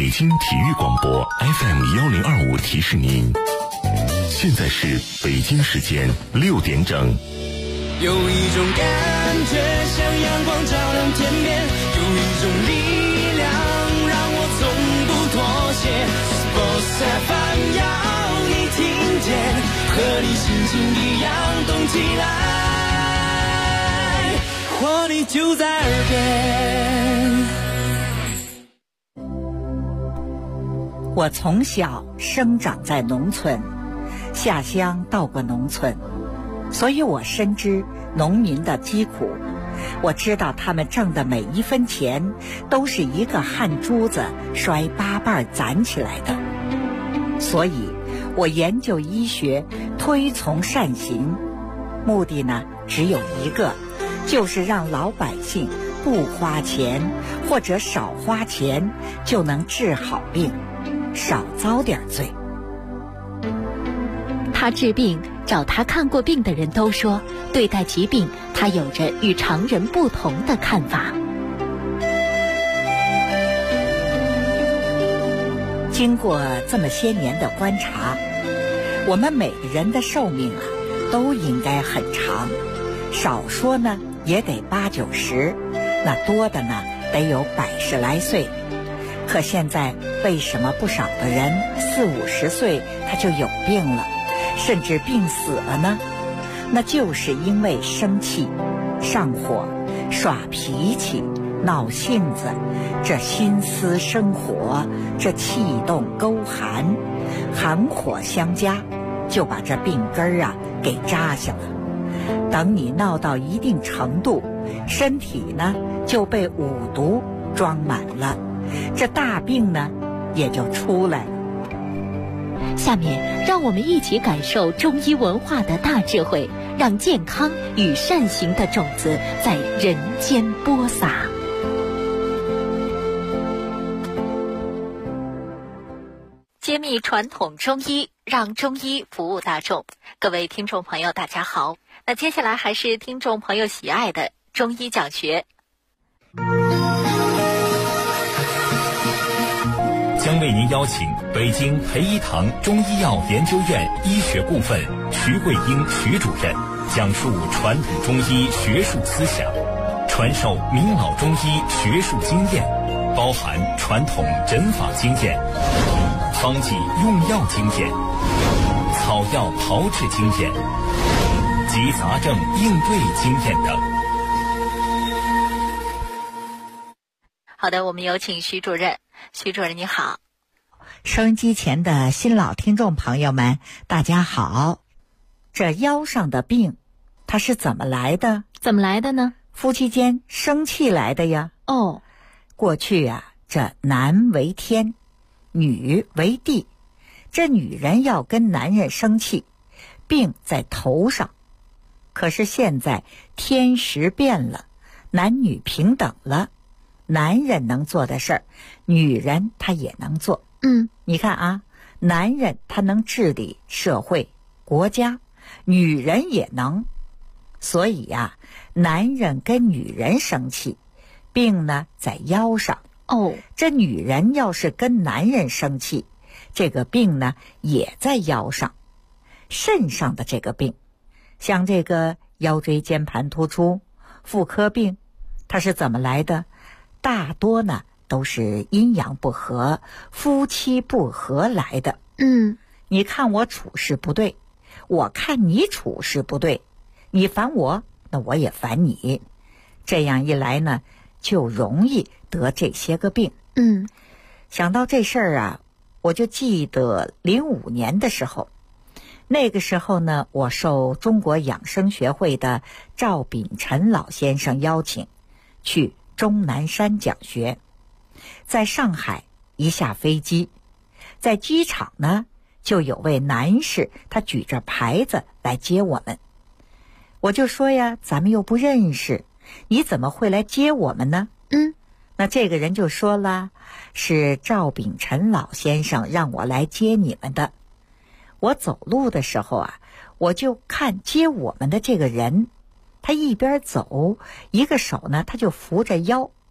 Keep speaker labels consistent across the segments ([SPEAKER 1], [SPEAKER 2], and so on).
[SPEAKER 1] 北京体育广播 FM1025提示您，现在是北京时间6点整。
[SPEAKER 2] 有一种感觉像阳光照亮天边，有一种力量让我从不妥协。Sports FM 要你听见，和你心情一样动起来，活力就在耳边。
[SPEAKER 3] 我从小生长在农村，下乡到过农村，所以我深知农民的疾苦。我知道他们挣的每一分钱都是一个汗珠子摔8瓣攒起来的。所以我研究医学，推崇善行，目的呢只有一个，就是让老百姓不花钱或者少花钱就能治好病，少遭点罪。
[SPEAKER 4] 他治病，找他看过病的人都说，对待疾病他有着与常人不同的看法。
[SPEAKER 3] 经过这么些年的观察，我们每个人的寿命都应该很长，少说呢也得80、90，那多的呢得有100来岁。可现在为什么不少的人40、50岁他就有病了，甚至病死了呢？那就是因为生气、上火、耍脾气、闹性子，这心思生火，这气动勾寒，寒火相加，就把这病根给扎下了。等你闹到一定程度，身体呢就被五毒装满了，这大病呢也就出来了。
[SPEAKER 4] 下面让我们一起感受中医文化的大智慧，让健康与善行的种子在人间播撒。揭秘传统中医，让中医服务大众。各位听众朋友大家好，那接下来还是听众朋友喜爱的中医讲学。
[SPEAKER 5] 将为您邀请北京培一堂中医药研究院医学部分徐桂英徐主任讲述传统中医学术思想，传授明老中医学术经验，包含传统诊法经验、方剂用药经验、草药炮制经验及杂症应对经验等。
[SPEAKER 4] 好的，我们有请徐主任。徐主任你好。
[SPEAKER 3] 收音机前的新老听众朋友们大家好。这腰上的病它是怎么来的？
[SPEAKER 4] 怎么来的呢？
[SPEAKER 3] 夫妻间生气来的呀。
[SPEAKER 4] 哦，
[SPEAKER 3] 过去这男为天，女为地，这女人要跟男人生气，病在头上。可是现在天时变了，男女平等了，男人能做的事儿，女人她也能做。你看男人他能治理社会国家，女人也能。所以男人跟女人生气，病呢在腰上。这女人要是跟男人生气，这个病呢也在腰上。肾上的这个病，像这个腰椎间盘突出、妇科病，它是怎么来的？大多呢都是阴阳不和、夫妻不和来的。你看我处事不对，我看你处事不对，你烦我，那我也烦你，这样一来呢就容易得这些个病。想到这事儿我就记得05年的时候，那个时候呢我受中国养生学会的赵秉辰老先生邀请去终南山讲学。在上海一下飞机，在机场呢就有位男士，他举着牌子来接我们。我就说咱们又不认识，你怎么会来接我们呢？那这个人就说了，是赵秉辰老先生让我来接你们的。我走路的时候我就看接我们的这个人，他一边走，一个手呢他就扶着腰，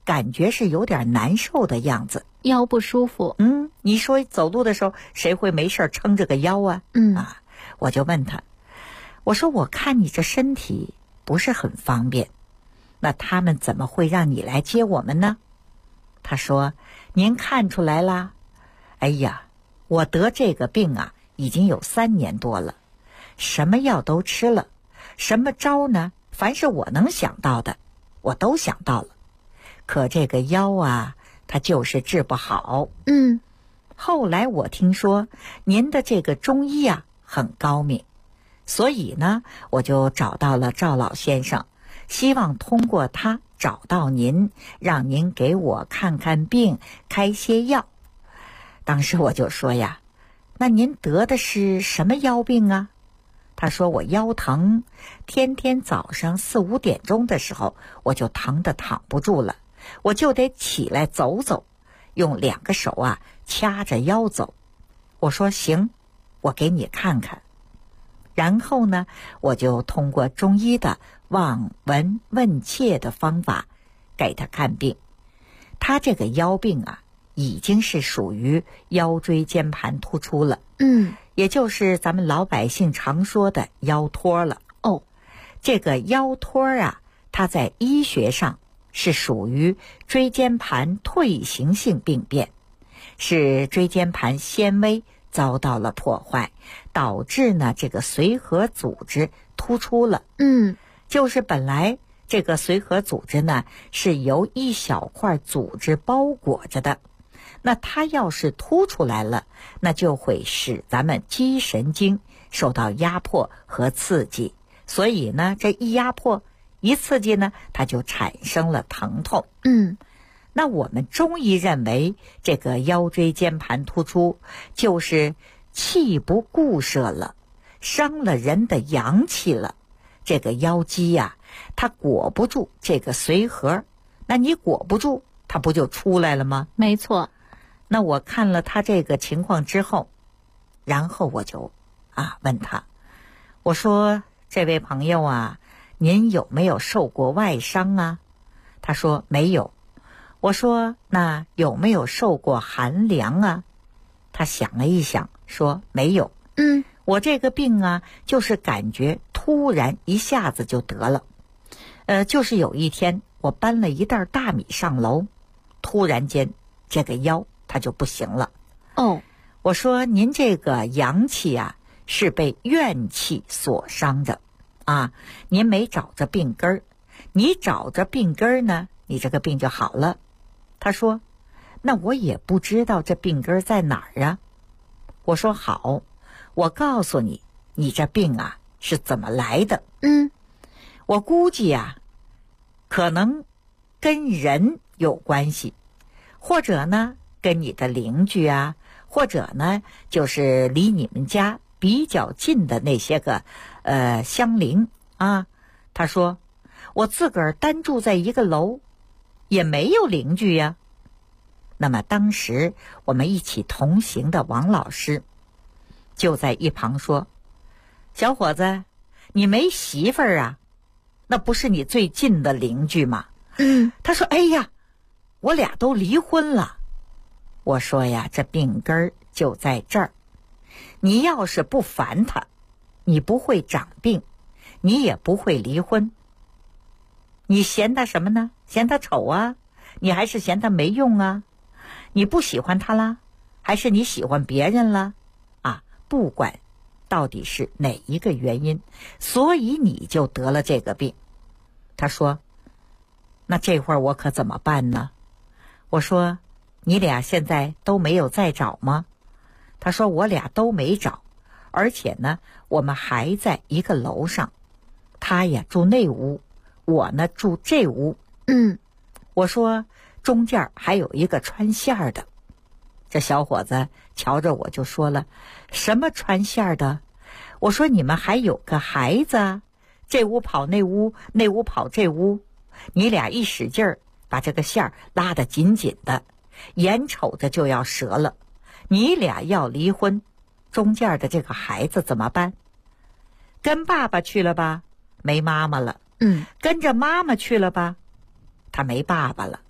[SPEAKER 3] 感觉是有点难受的样子。
[SPEAKER 4] 腰不舒服。
[SPEAKER 3] 你说走路的时候谁会没事撑着个腰啊？我就问他，我说我看你这身体不是很方便，那他们怎么会让你来接我们呢？他说，您看出来啦？哎呀，我得这个病啊已经有3年多了，什么药都吃了，什么招呢，凡是我能想到的我都想到了，可这个腰啊它就是治不好。后来我听说您的这个中医啊很高明，所以呢我就找到了赵老先生，希望通过他找到您，让您给我看看病，开些药。当时我就说呀，那您得的是什么腰病啊？他说我腰疼，天天早上4、5点钟的时候我就疼得躺不住了，我就得起来走走，用2个手啊掐着腰走。我说行，我给你看看。然后呢，我就通过中医的望闻问切的方法给他看病。他这个腰病啊已经是属于腰椎间盘突出了，也就是咱们老百姓常说的腰托了。这个腰托啊，它在医学上是属于椎间盘退行性病变，是椎间盘纤维遭到了破坏，导致呢这个髓核组织突出了。就是本来这个髓核组织呢是由一小块组织包裹着的，那它要是凸出来了，那就会使咱们肌神经受到压迫和刺激，所以呢这一压迫一刺激呢，它就产生了疼痛。那我们中医认为这个腰椎间盘突出就是气不固摄了，伤了人的阳气了，这个腰肌呀它裹不住这个髓核，那你裹不住它不就出来了吗？
[SPEAKER 4] 没错。
[SPEAKER 3] 那我看了他这个情况之后，然后我就问他，我说这位朋友啊，您有没有受过外伤啊？他说没有。我说那有没有受过寒凉啊？他想了一想说没有。我这个病啊就是感觉突然一下子就得了，就是有一天我搬了一袋大米上楼，突然间这个腰它就不行了。我说您这个阳气啊是被怨气所伤着您没找着病根儿，你找着病根儿呢，你这个病就好了。他说那我也不知道这病根在哪儿啊。我说好，我告诉你，你这病啊是怎么来的。我估计啊可能跟人有关系，或者呢跟你的邻居啊，或者呢就是离你们家比较近的那些个乡邻他说我自个儿单住在一个楼，也没有邻居呀。那么当时我们一起同行的王老师就在一旁说，小伙子，你没媳妇儿啊？那不是你最近的邻居吗？他说哎呀，我俩都离婚了。我说呀，这病根儿就在这儿，你要是不烦他，你不会长病，你也不会离婚。你嫌他什么呢？嫌他丑啊？你还是嫌他没用啊？你不喜欢他啦？还是你喜欢别人了？不管到底是哪一个原因，所以你就得了这个病。他说那这会儿我可怎么办呢？我说你俩现在都没有再找吗？他说我俩都没找，而且呢我们还在一个楼上，他呀住那屋，我呢住这屋。我说中间还有一个穿线的。这小伙子瞧着我就说了，什么穿线的？我说你们还有个孩子啊，这屋跑那屋，那屋跑这屋，你俩一使劲儿把这个线拉得紧紧的，眼瞅着就要折了。你俩要离婚，中间的这个孩子怎么办？跟爸爸去了吧，没妈妈了。跟着妈妈去了吧，他没爸爸了。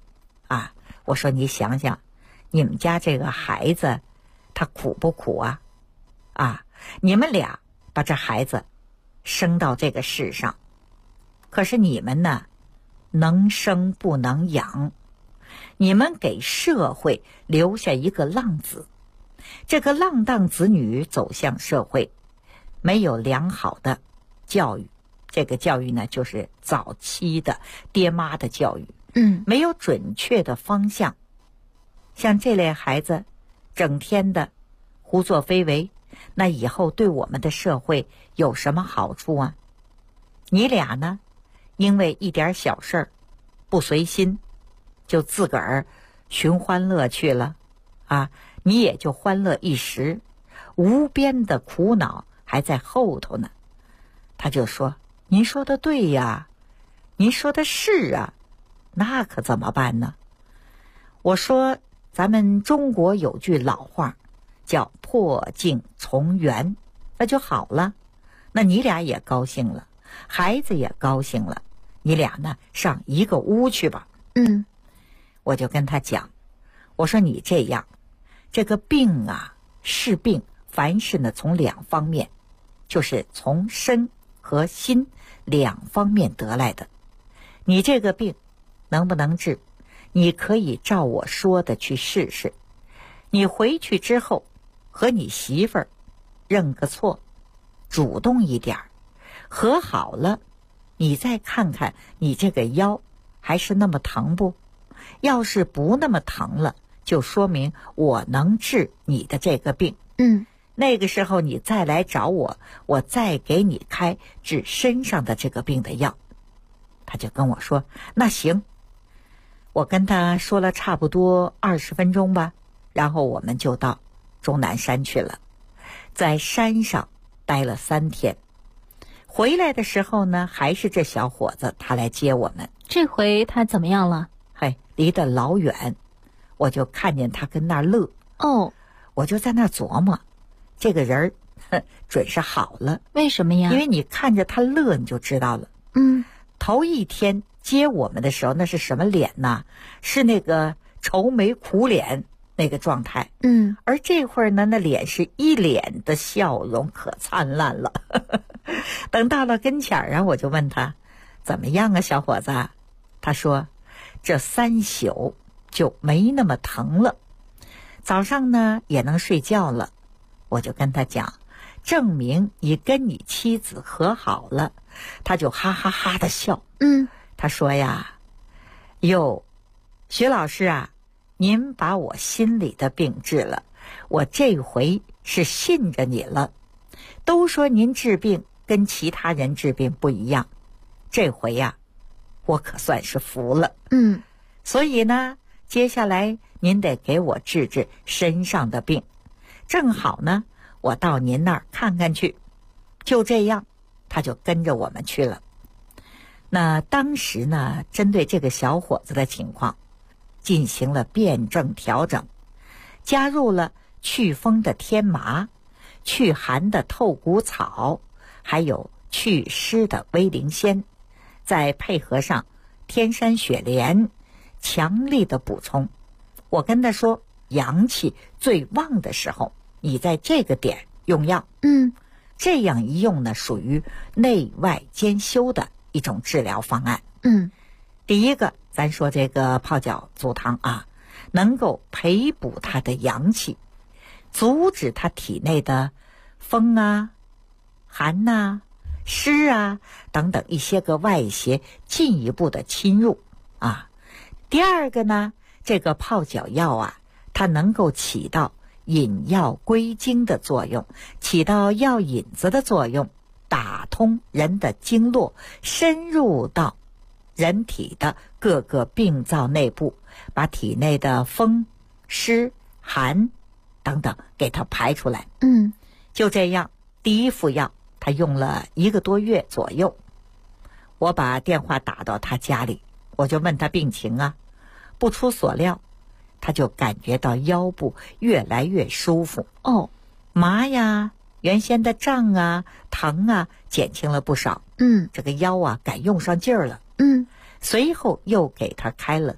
[SPEAKER 3] 啊，我说你想想，你们家这个孩子他苦不苦啊？啊，你们俩把这孩子生到这个世上，可是你们呢，能生不能养，你们给社会留下一个浪子，这个浪荡子女走向社会，没有良好的教育，这个教育呢，就是早期的爹妈的教育，没有准确的方向。像这类孩子，整天的胡作非为，那以后对我们的社会有什么好处啊？你俩呢，因为一点小事儿不随心，就自个儿寻欢乐去了啊！你也就欢乐一时，无边的苦恼还在后头呢。他就说：“您说的对呀，您说的是啊，那可怎么办呢？”我说：“咱们中国有句老话，叫破镜重圆，那就好了。那你俩也高兴了，孩子也高兴了，你俩呢上一个屋去吧。”我就跟他讲，我说你这样，这个病啊是病，凡事呢从两方面，就是从身和心两方面得来的。你这个病能不能治，你可以照我说的去试试。你回去之后和你媳妇儿认个错，主动一点，和好了，你再看看你这个腰还是那么疼不？要是不那么疼了，就说明我能治你的这个病。那个时候你再来找我，我再给你开治身上的这个病的药。他就跟我说：“那行。”我跟他说了差不多20分钟吧，然后我们就到终南山去了，在山上待了3天。回来的时候呢，还是这小伙子他来接我们。
[SPEAKER 4] 这回他怎么样了？
[SPEAKER 3] 离得老远，我就看见他跟那儿乐。我就在那儿琢磨，这个人准是好了。
[SPEAKER 4] 为什么呀？
[SPEAKER 3] 因为你看着他乐，你就知道了。头一天接我们的时候，那是什么脸呐？是那个愁眉苦脸那个状态。而这会儿呢，那脸是一脸的笑容，可灿烂了。等到了跟前儿啊，我就问他怎么样啊，小伙子？他说这3宿就没那么疼了，早上呢也能睡觉了。我就跟他讲，证明你跟你妻子和好了。他就哈哈哈的笑。他说呀，哟，徐老师啊，您把我心里的病治了，我这回是信着你了。都说您治病跟其他人治病不一样，这回呀，我可算是服了。所以呢，接下来您得给我治治身上的病，正好呢，我到您那儿看看去。就这样，他就跟着我们去了。那当时呢，针对这个小伙子的情况，进行了辩证调整，加入了祛风的天麻、祛寒的透骨草，还有祛湿的威灵仙，再配合上天山雪莲，强力的补充。我跟他说，阳气最旺的时候，你在这个点用药。这样一用呢，属于内外兼修的一种治疗方案。第一个，咱说这个泡脚足汤啊，能够培补他的阳气，阻止他体内的风啊、寒啊、湿啊等等一些个外邪进一步的侵入啊。第二个呢，这个泡脚药啊，它能够起到引药归经的作用，起到药引子的作用，打通人的经络，深入到人体的各个病灶内部，把体内的风、湿、寒等等给它排出来。就这样，第一副药他用了1个多月左右。我把电话打到他家里，我就问他病情啊，不出所料，他就感觉到腰部越来越舒服。麻呀，原先的胀啊、疼啊减轻了不少。这个腰啊敢用上劲儿了。随后又给他开了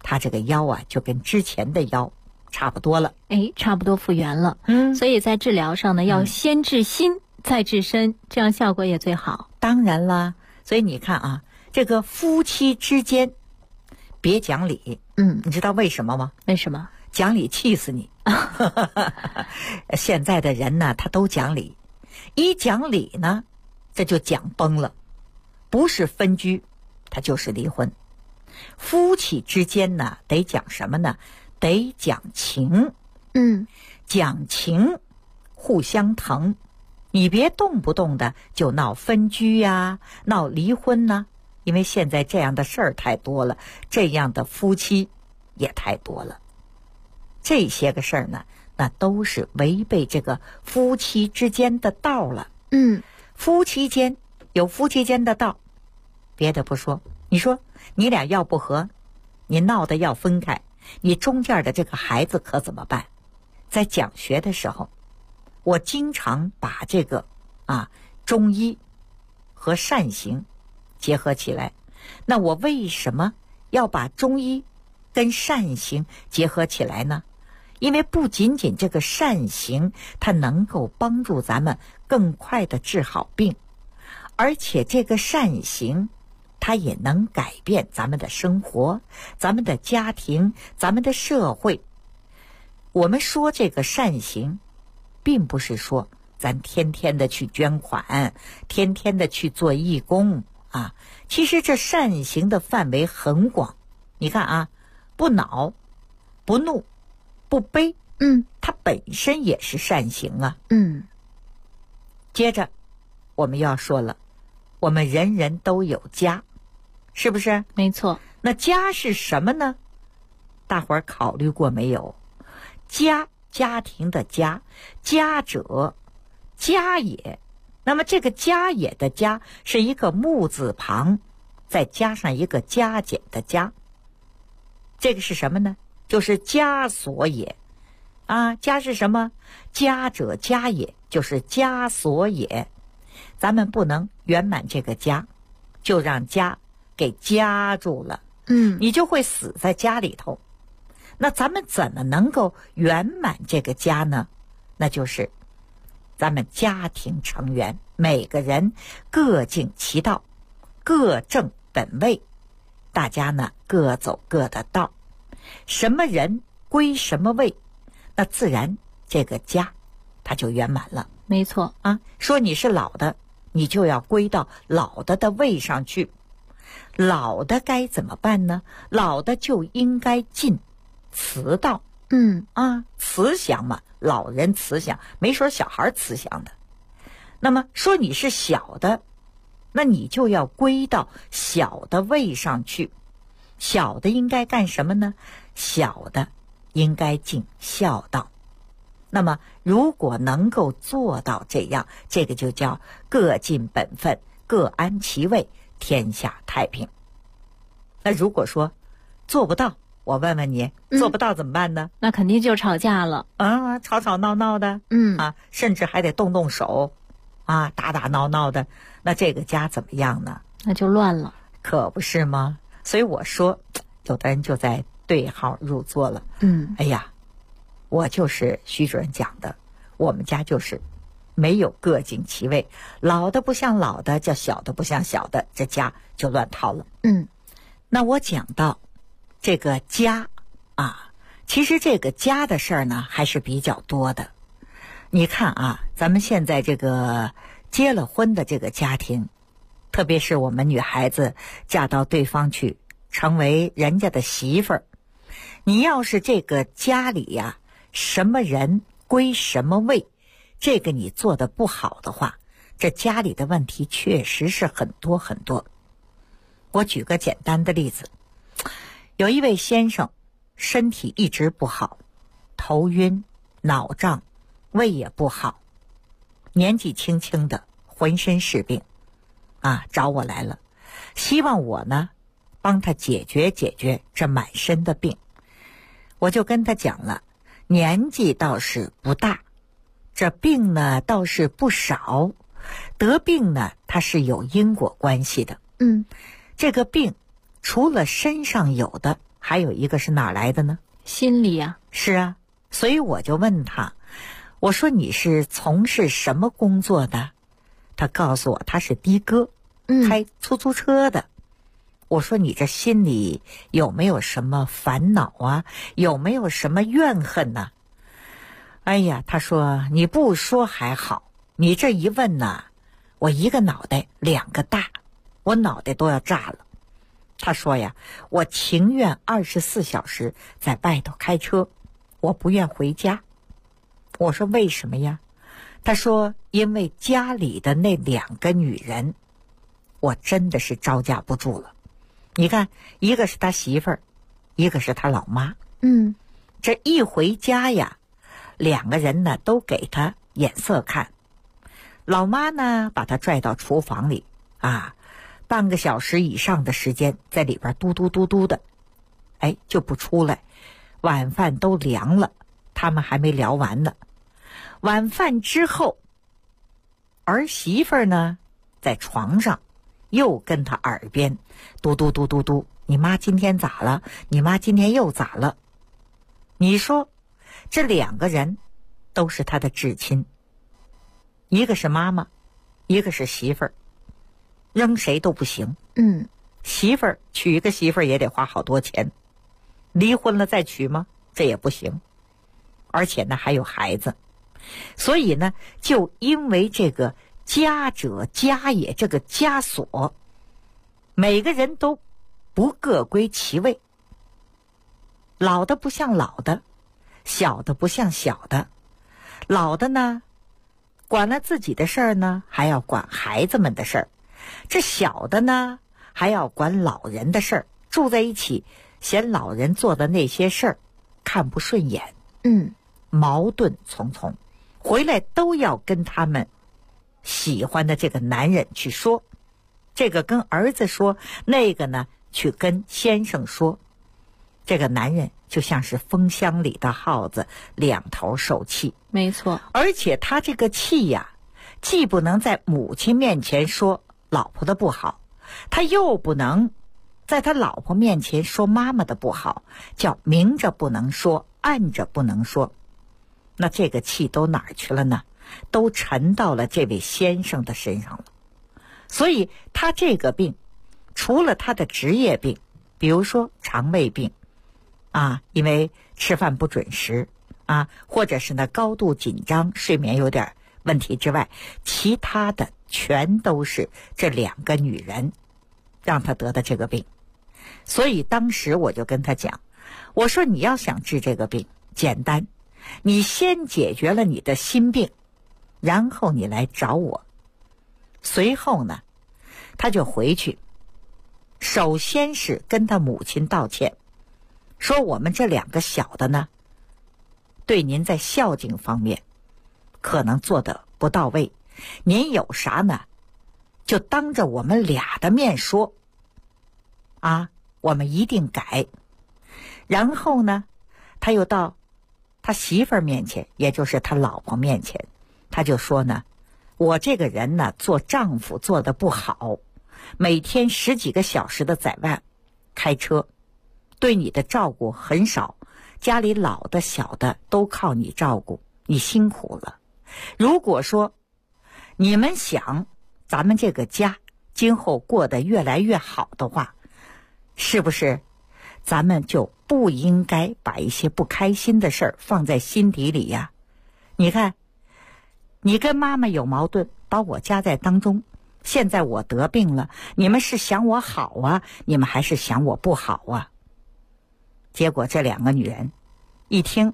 [SPEAKER 3] 他这个腰啊就跟之前的腰差不多了。
[SPEAKER 4] 差不多复原了。所以在治疗上呢，要先治心，再治身，这样效果也最好。
[SPEAKER 3] 当然啦，所以你看啊，这个夫妻之间别讲理。你知道为什么吗？
[SPEAKER 4] 为什么？
[SPEAKER 3] 讲理气死你。现在的人呢，他都讲理，一讲理呢，这就讲崩了，不是分居，他就是离婚。夫妻之间呢，得讲什么呢？得讲情。讲情，互相疼，你别动不动的就闹分居呀，闹离婚呢，因为现在这样的事儿太多了，这样的夫妻也太多了。这些个事儿呢，那都是违背这个夫妻之间的道了。夫妻间有夫妻间的道，别的不说，你说你俩要不和，你闹得要分开，你中间的这个孩子可怎么办？在讲学的时候，我经常把这个中医和善行结合起来。那我为什么要把中医跟善行结合起来呢？因为不仅仅这个善行它能够帮助咱们更快的治好病，而且这个善行它也能改变咱们的生活，咱们的家庭，咱们的社会。我们说这个善行，并不是说咱天天的去捐款，天天的去做义工啊。其实这善行的范围很广。你看啊，不恼、不怒、不悲，它本身也是善行啊。接着我们要说了，我们人人都有家，是不是？
[SPEAKER 4] 没错。
[SPEAKER 3] 那家是什么呢？大伙儿考虑过没有？家，家庭的家，家者家也。那么这个家也的家是一个木字旁，再加上一个加减的加。这个是什么呢？就是枷锁也啊。家是什么？家者家也，就是枷锁也。咱们不能圆满这个家，就让家给夹住了，你就会死在家里头。那咱们怎么能够圆满这个家呢？那就是咱们家庭成员每个人各尽其道，各正本位，大家呢各走各的道，什么人归什么位，那自然这个家它就圆满了。
[SPEAKER 4] 没错
[SPEAKER 3] 啊，说你是老的，你就要归到老的位上去。老的该怎么办呢？老的就应该尽慈道。慈祥嘛，老人慈祥，没说小孩慈祥的。那么说你是小的，那你就要归到小的位上去。小的应该干什么呢？小的应该尽孝道。那么如果能够做到这样，这个就叫各尽本分，各安其位，天下太平。那如果说做不到，我问问你，做不到怎么办呢？
[SPEAKER 4] 那肯定就吵架了
[SPEAKER 3] 啊，吵吵闹闹的，甚至还得动动手啊，打打闹闹的，那这个家怎么样呢？
[SPEAKER 4] 那就乱了，
[SPEAKER 3] 可不是吗？所以我说，有的人就在对号入座了。哎呀，我就是徐主任讲的，我们家就是没有各尽其位，老的不像老的，叫小的不像小的，这家就乱套了。那我讲到这个家啊，其实这个家的事儿呢还是比较多的。你看啊，咱们现在这个结了婚的这个家庭，特别是我们女孩子嫁到对方去，成为人家的媳妇儿，你要是这个家里呀，什么人归什么位，这个你做得不好的话，这家里的问题确实是很多很多。我举个简单的例子，有一位先生身体一直不好，头晕、脑胀，胃也不好，年纪轻轻的，浑身是病啊，找我来了，希望我呢帮他解决解决这满身的病。我就跟他讲了，年纪倒是不大，这病呢倒是不少，得病呢它是有因果关系的。这个病除了身上有的， 还有一个是哪来的呢？
[SPEAKER 4] 心理啊。
[SPEAKER 3] 是啊，所以我就问他，我说你是从事什么工作的？他告诉我他是的哥，开出租车的。我说你这心里有没有什么烦恼啊？有没有什么怨恨呢？哎呀，他说你不说还好，你这一问呢，我一个脑袋两个大，我脑袋都要炸了。他说呀，我情愿24小时在外头开车，我不愿回家。我说为什么呀？他说因为家里的那2个女人，我真的是招架不住了。你看，一个是他媳妇儿，一个是他老妈。这一回家呀，2个人呢都给他眼色看。老妈呢把他拽到厨房里啊，半个小时以上的时间在里边嘟嘟嘟嘟的，就不出来。晚饭都凉了，他们还没聊完呢。晚饭之后，儿媳妇呢在床上又跟他耳边嘟嘟嘟嘟嘟，你妈今天咋了？你妈今天又咋了？你说这2个人都是他的至亲，一个是妈妈，一个是媳妇儿，扔谁都不行。媳妇儿娶一个媳妇儿也得花好多钱，离婚了再娶吗？这也不行。而且呢还有孩子，所以呢就因为这个家者家也，这个枷锁，每个人都不各归其位，老的不像老的，小的不像小的。老的呢管了自己的事儿呢，还要管孩子们的事儿，这小的呢还要管老人的事儿，住在一起嫌老人做的那些事儿看不顺眼，矛盾重重，回来都要跟他们喜欢的这个男人去说，这个跟儿子说，那个呢去跟先生说。这个男人就像是风箱里的耗子，两头受气。
[SPEAKER 4] 没错。
[SPEAKER 3] 而且他这个气呀，既不能在母亲面前说老婆的不好，他又不能在他老婆面前说妈妈的不好，叫明着不能说，暗着不能说。那这个气都哪儿去了呢？都沉到了这位先生的身上了。所以他这个病，除了他的职业病，比如说肠胃病啊，因为吃饭不准时啊，或者是呢高度紧张，睡眠有点问题之外，其他的全都是这2个女人让他得的这个病。所以当时我就跟他讲，我说你要想治这个病简单，你先解决了你的心病，然后你来找我。随后呢他就回去，首先是跟他母亲道歉，说我们这2个小的呢，对您在孝敬方面可能做得不到位，您有啥呢就当着我们俩的面说啊，我们一定改。然后呢他又到他媳妇儿面前，也就是他老婆面前，他就说呢，我这个人呢做丈夫做得不好，每天10几个小时的在外开车，对你的照顾很少，家里老的小的都靠你照顾，你辛苦了。如果说你们想咱们这个家今后过得越来越好的话，是不是咱们就不应该把一些不开心的事儿放在心底里呀？你看你跟妈妈有矛盾，把我夹在当中，现在我得病了，你们是想我好啊，你们还是想我不好啊？结果这2个女人一听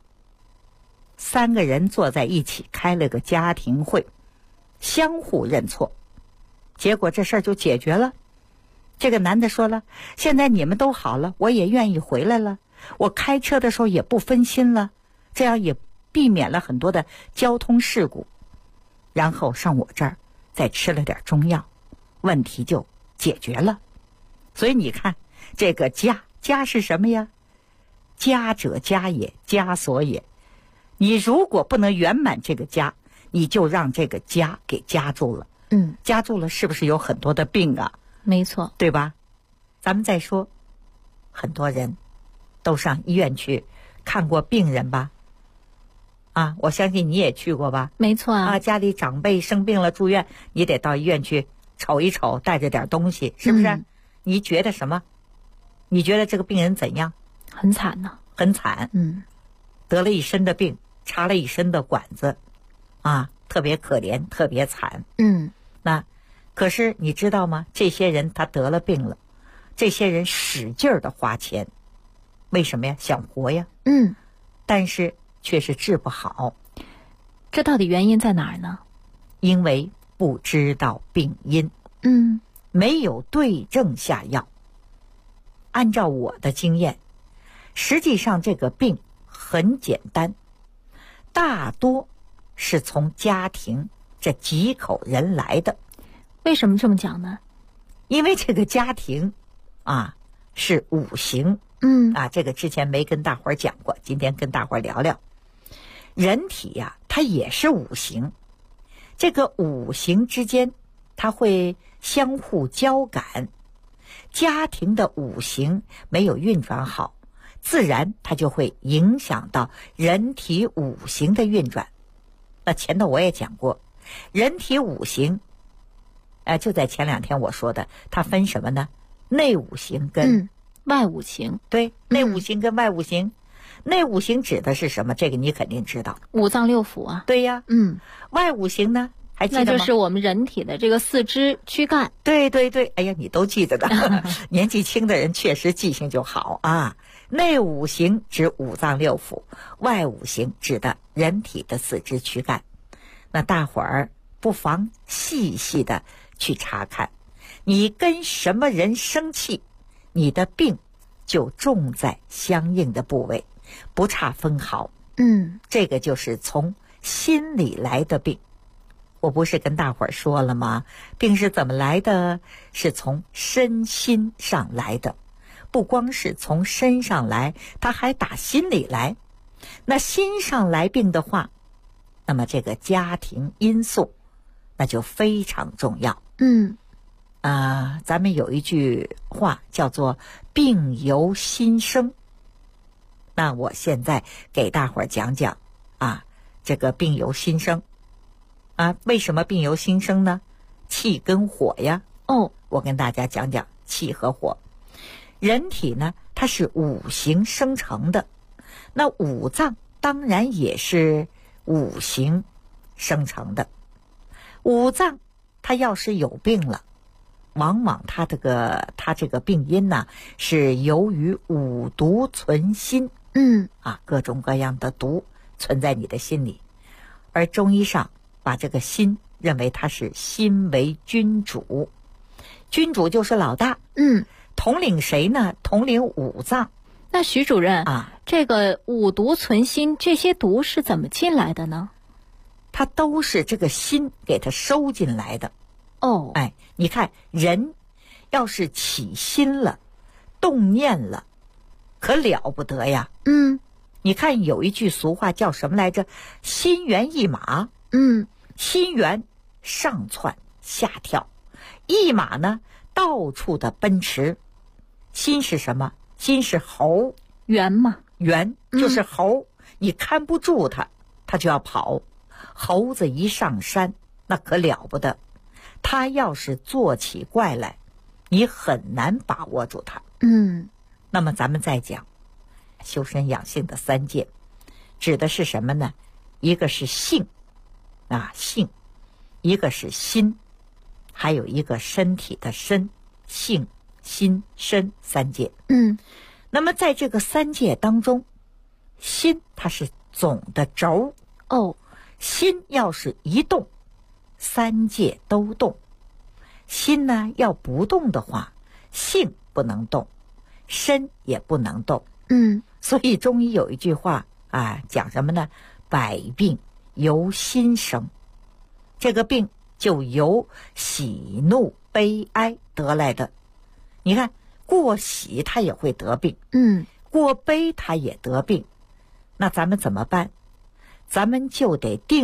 [SPEAKER 3] ，3个人坐在一起开了个家庭会，相互认错，结果这事儿就解决了。这个男的说了，现在你们都好了，我也愿意回来了，我开车的时候也不分心了，这样也避免了很多的交通事故。然后上我这儿再吃了点中药，问题就解决了。所以你看这个家是什么呀？家者家也，枷锁也。你如果不能圆满这个家，你就让这个家给夹住了。夹住了，是不是有很多的病啊？
[SPEAKER 4] 没错，
[SPEAKER 3] 对吧？咱们再说，很多人都上医院去看过病人吧？啊，我相信你也去过吧？
[SPEAKER 4] 没错啊。
[SPEAKER 3] 家里长辈生病了住院，你得到医院去瞅一瞅，带着点东西，是不是？你觉得什么？你觉得这个病人怎样？
[SPEAKER 4] 很惨呢。
[SPEAKER 3] 很惨。得了一身的病，插了一身的管子，啊，特别可怜，特别惨。那可是你知道吗？这些人他得了病了，这些人使劲的花钱，为什么呀？想活呀。但是却是治不好。
[SPEAKER 4] 这到底原因在哪儿呢？
[SPEAKER 3] 因为不知道病因。没有对症下药。按照我的经验，实际上这个病很简单，大多是从家庭这几口人来的。
[SPEAKER 4] 为什么这么讲呢？
[SPEAKER 3] 因为这个家庭啊是五行。这个之前没跟大伙儿讲过，今天跟大伙儿聊聊。人体呀，它也是五行，这个五行之间它会相互交感。家庭的五行没有运转好，自然它就会影响到人体五行的运转。那前头我也讲过，人体五行就在前2天我说的，它分什么呢？内五行跟
[SPEAKER 4] 外五行。
[SPEAKER 3] 对，内五行跟外五行。内五行指的是什么？这个你肯定知道，
[SPEAKER 4] 五脏六腑啊。
[SPEAKER 3] 对呀。外五行呢？还记得吗？
[SPEAKER 4] 那就是我们人体的这个四肢躯干。
[SPEAKER 3] 对对对，哎呀，你都记得的。年纪轻的人确实记性就好啊。内五行指五脏六腑，外五行指的人体的四肢躯干。那大伙儿不妨细细的去查看，你跟什么人生气，你的病就重在相应的部位，不差分毫。这个就是从心里来的病。我不是跟大伙儿说了吗？病是怎么来的？是从身心上来的。不光是从身上来，它还打心里来。那心上来病的话，那么这个家庭因素那就非常重要。咱们有一句话叫做病由心生。那我现在给大伙儿讲讲这个病由心生。为什么病由心生呢？气跟火呀。我跟大家讲讲气和火。人体呢，它是五行生成的，那五脏当然也是五行生成的。五脏它要是有病了，往往它这个病因呢，是由于五毒存心。各种各样的毒存在你的心里，而中医上把这个心认为它是心为君主，君主就是老大。统领谁呢？统领五脏。
[SPEAKER 4] 那徐主任这个五毒存心，这些毒是怎么进来的呢？
[SPEAKER 3] 它都是这个心给它收进来的。你看人要是起心了，动念了，可了不得呀。你看有一句俗话叫什么来着？心猿意马。心猿上窜下跳，一马呢到处的奔驰。心是什么？心是猴。
[SPEAKER 4] 猿嘛，
[SPEAKER 3] 猿就是猴。你看不住它，它就要跑。猴子一上山，那可了不得，它要是做起怪来，你很难把握住它。那么咱们再讲修身养性的3戒，指的是什么呢？一个是性性，一个是心，还有一个身体的身。性心身3戒。那么在这个3戒当中，心它是总的轴。心要是一动，3戒都动。心呢要不动的话，性不能动，身也不能动。所以中医有一句话讲什么呢？百病由心生。这个病就由喜怒悲哀得来的。你看过喜他也会得病，过悲他也得病。那咱们怎么办？咱们就得定